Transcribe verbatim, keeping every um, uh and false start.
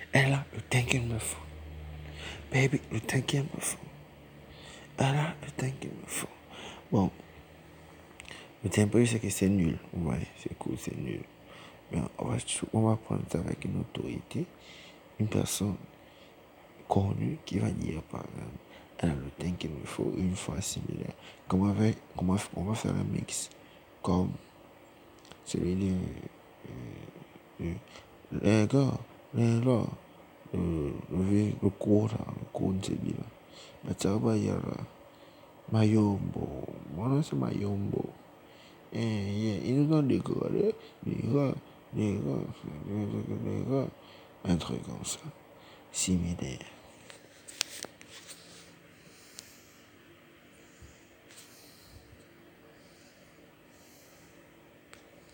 Elle a le temps qu'il me faut. Baby, le temps qu'il me faut. Elle a le temps qu'il me faut. Bon, le tempo, c'est que c'est nul. Ouais, c'est cool, c'est nul. Mais on va, on va prendre ça avec une autorité. Une personne connue qui va dire, par exemple, elle a le temps qu'il me faut, une fois similaire. Comment on va, comment on va faire un mix comme celui de euh, les gars, les gars, le, le, le cours là, le cours de celui là. Mais ça va y aller. Mayombo, moi c'est Mayombo. Eh, yeah, ils nous ont décoré, les gars, les gars, les gars, les gars, un truc comme ça, similaire.